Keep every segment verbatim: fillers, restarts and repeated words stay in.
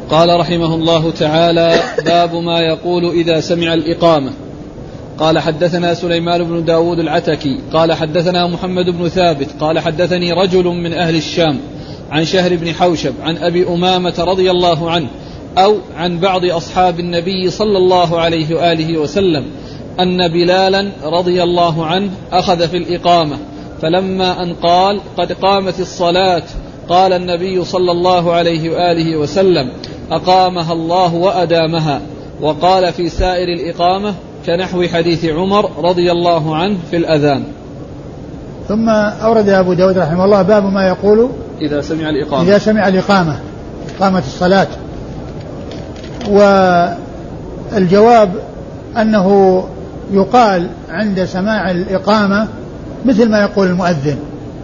قال رحمه الله تعالى: باب ما يقول إذا سمع الإقامة. قال: حدثنا سليمان بن داود العتكي قال حدثنا محمد بن ثابت قال حدثني رجل من أهل الشام عن شهر بن حوشب عن أبي أمامة رضي الله عنه أو عن بعض أصحاب النبي صلى الله عليه وآله وسلم أن بلالا رضي الله عنه أخذ في الإقامة، فلما أن قال: قد قامت الصلاة، قال النبي صلى الله عليه وآله وسلم: أقامها الله وأدامها. وقال في سائر الإقامة كنحو حديث عمر رضي الله عنه في الأذان. ثم أورد أبو داود رحمه الله باب ما يقول إذا سمع الإقامة إذا سمع الإقامة إقامة الصلاة. والجواب أنه يقال عند سماع الإقامة مثل ما يقول المؤذن: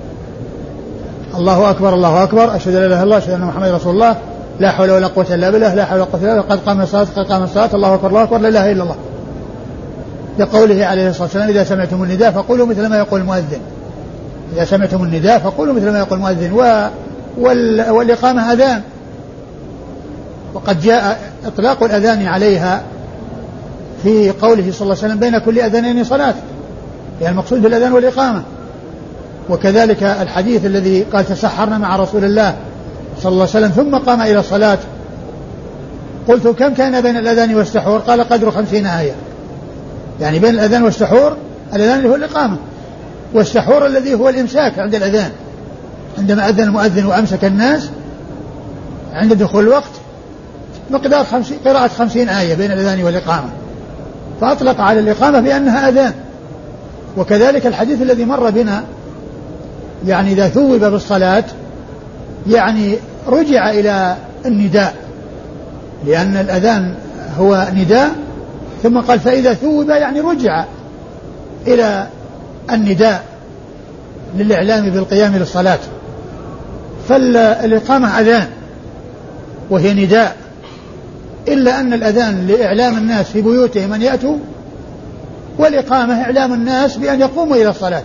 الله أكبر الله أكبر، أشهد أن لا إله إلا الله، أشهد أن محمدا رسول الله، لا حول ولا قوة إلا بالله، لا حول ولا قوة إلا بالله، قد قام الصلاة قد قام الصلاة، الله أكبر الله أكبر، لا إله إلا الله. لقوله عليه الصلاة والسلام: إذا سمعتم النداء فقولوا مثل ما يقول المؤذن. إذا سمعتم النداء فقولوا مثل ما يقول المؤذن. و... وال... والإقامة أذان، وقد جاء إطلاق الأذان عليها في قوله صلى الله عليه وسلم: بين كل أذانين صلاة، يعني المقصود بالأذان والإقامة. وكذلك الحديث الذي قال: تسحرنا مع رسول الله صلى الله عليه وسلم ثم قام إلى الصلاة، قلت: كم كان بين الأذان والسحور؟ قال: قدر خمسين آية. يعني بين الأذان والسحور، الأذان اللي هو الإقامة، والسحور الذي هو الإمساك عند الأذان، عندما أذن المؤذن وأمسك الناس عند دخول الوقت، مقدار خمسين قراءة خمسين آية بين الأذان والإقامة، فأطلق على الإقامة بأنها أذان. وكذلك الحديث الذي مر بنا، يعني إذا ثوب بالصلاة يعني رجع إلى النداء، لأن الأذان هو نداء، ثم قال: فإذا ثوب يعني رجع إلى النداء للإعلام بالقيام للصلاة. فالإقامة أذان وهي نداء، إلا أن الأذان لإعلام الناس في بيوتهم أن يأتوا، والإقامة إعلام الناس بأن يقوموا إلى الصلاة.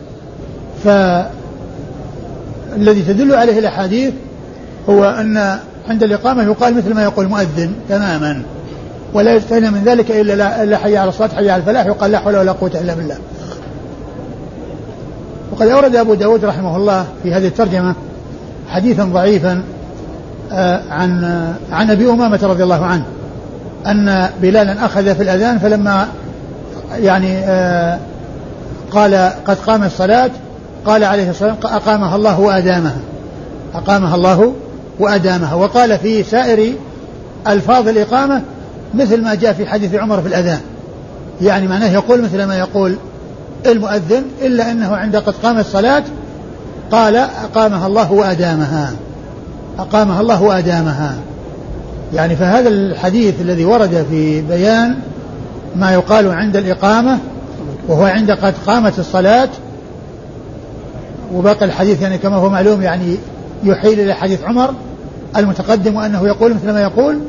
فالذي تدل عليه الأحاديث هو أن عند الإقامة يقال مثل ما يقول المؤذن تماما، ولا يستثنى من ذلك إلا لا حي على الصلاة حي على الفلاح، يقال: لا حول ولا قوة إلا بالله. وقد أورد أبو داود رحمه الله في هذه الترجمة حديثا ضعيفا عن عن أبي أمامة رضي الله عنه أن بلالا أخذ في الأذان، فلما يعني قال: قد قام الصلاة، قال عليه الصلاة والسلام: أقامها الله وأدامها، أقامها الله وأدامها. وقال في سائر ألفاظ الإقامة مثل ما جاء في حديث عمر في الأذان، يعني معناه يقول مثل ما يقول المؤذن، إلا أنه عند قد قام الصلاة قال: أقامها الله وأدامها، أقامها الله وأدامها. يعني فهذا الحديث الذي ورد في بيان ما يقال عند الإقامة وهو عند قد قامت الصلاة، وباقي الحديث يعني كما هو معلوم يعني يحيل إلى حديث عمر المتقدم، وأنه يقول مثل ما يقول.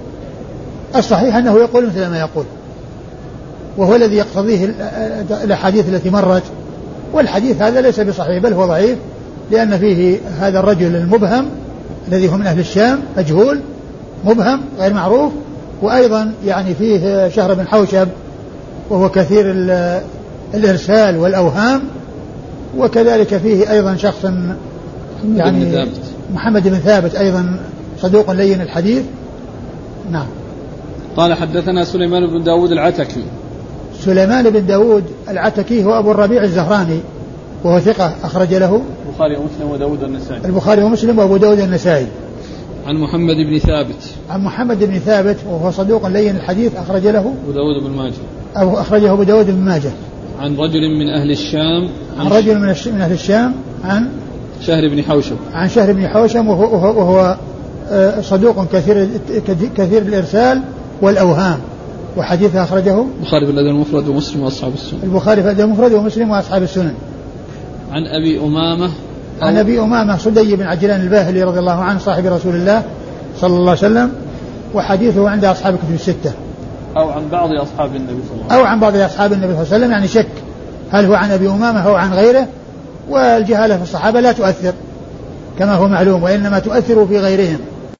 الصحيح أنه يقول مثل ما يقول، وهو الذي يقتضيه الأحاديث التي مرت. والحديث هذا ليس بصحيح، بل هو ضعيف، لأن فيه هذا الرجل المبهم الذي هو من أهل الشام، مجهول مبهم غير معروف، وأيضا يعني فيه شهر بن حوشب وهو كثير الإرسال والأوهام، وكذلك فيه أيضا شخص يعني محمد بن ثابت أيضا صدوق لين الحديث. نعم. قال: حدثنا سليمان بن داود العتكي. سليمان بن داود العتكي هو أبو الربيع الزهراني، وهو ثقة أخرج له البخاري ومسلم وداود النسائي. البخاري ومسلم وأبو داود النسائي. عن محمد بن ثابت. عن محمد بن ثابت وهو صدوق لين الحديث أخرج له أبو داود بن ماجه. أو أخرجه أبو داود بن ماجه. عن رجل من أهل الشام. عن, عن رجل من, من أهل الشام عن شهر بن حوشب. عن شهر بن حوشب وهو, وهو, وهو صدوق كثير كثير الإرسال والأوهام، وحديثه أخرجه البخاري في الأدب المفرد ومسلم وأصحاب السنن. البخاري في الأدب المفرد ومسلم وأصحاب السنن. عن أبي أمامة عن أبي أمامة صدي بن عجلان الباهلي رضي الله عنه صاحب رسول الله صلى الله عليه وسلم، وحديثه عند أصحاب الكتب الستة. أو عن بعض أصحاب النبي صلى الله عليه وسلم. أو عن بعض أصحاب النبي صلى الله عليه وسلم، يعني شك هل هو عن أبي أمامة أو عن غيره. والجهالة في الصحابة لا تؤثر كما هو معلوم، وإنما تؤثر في غيرهم.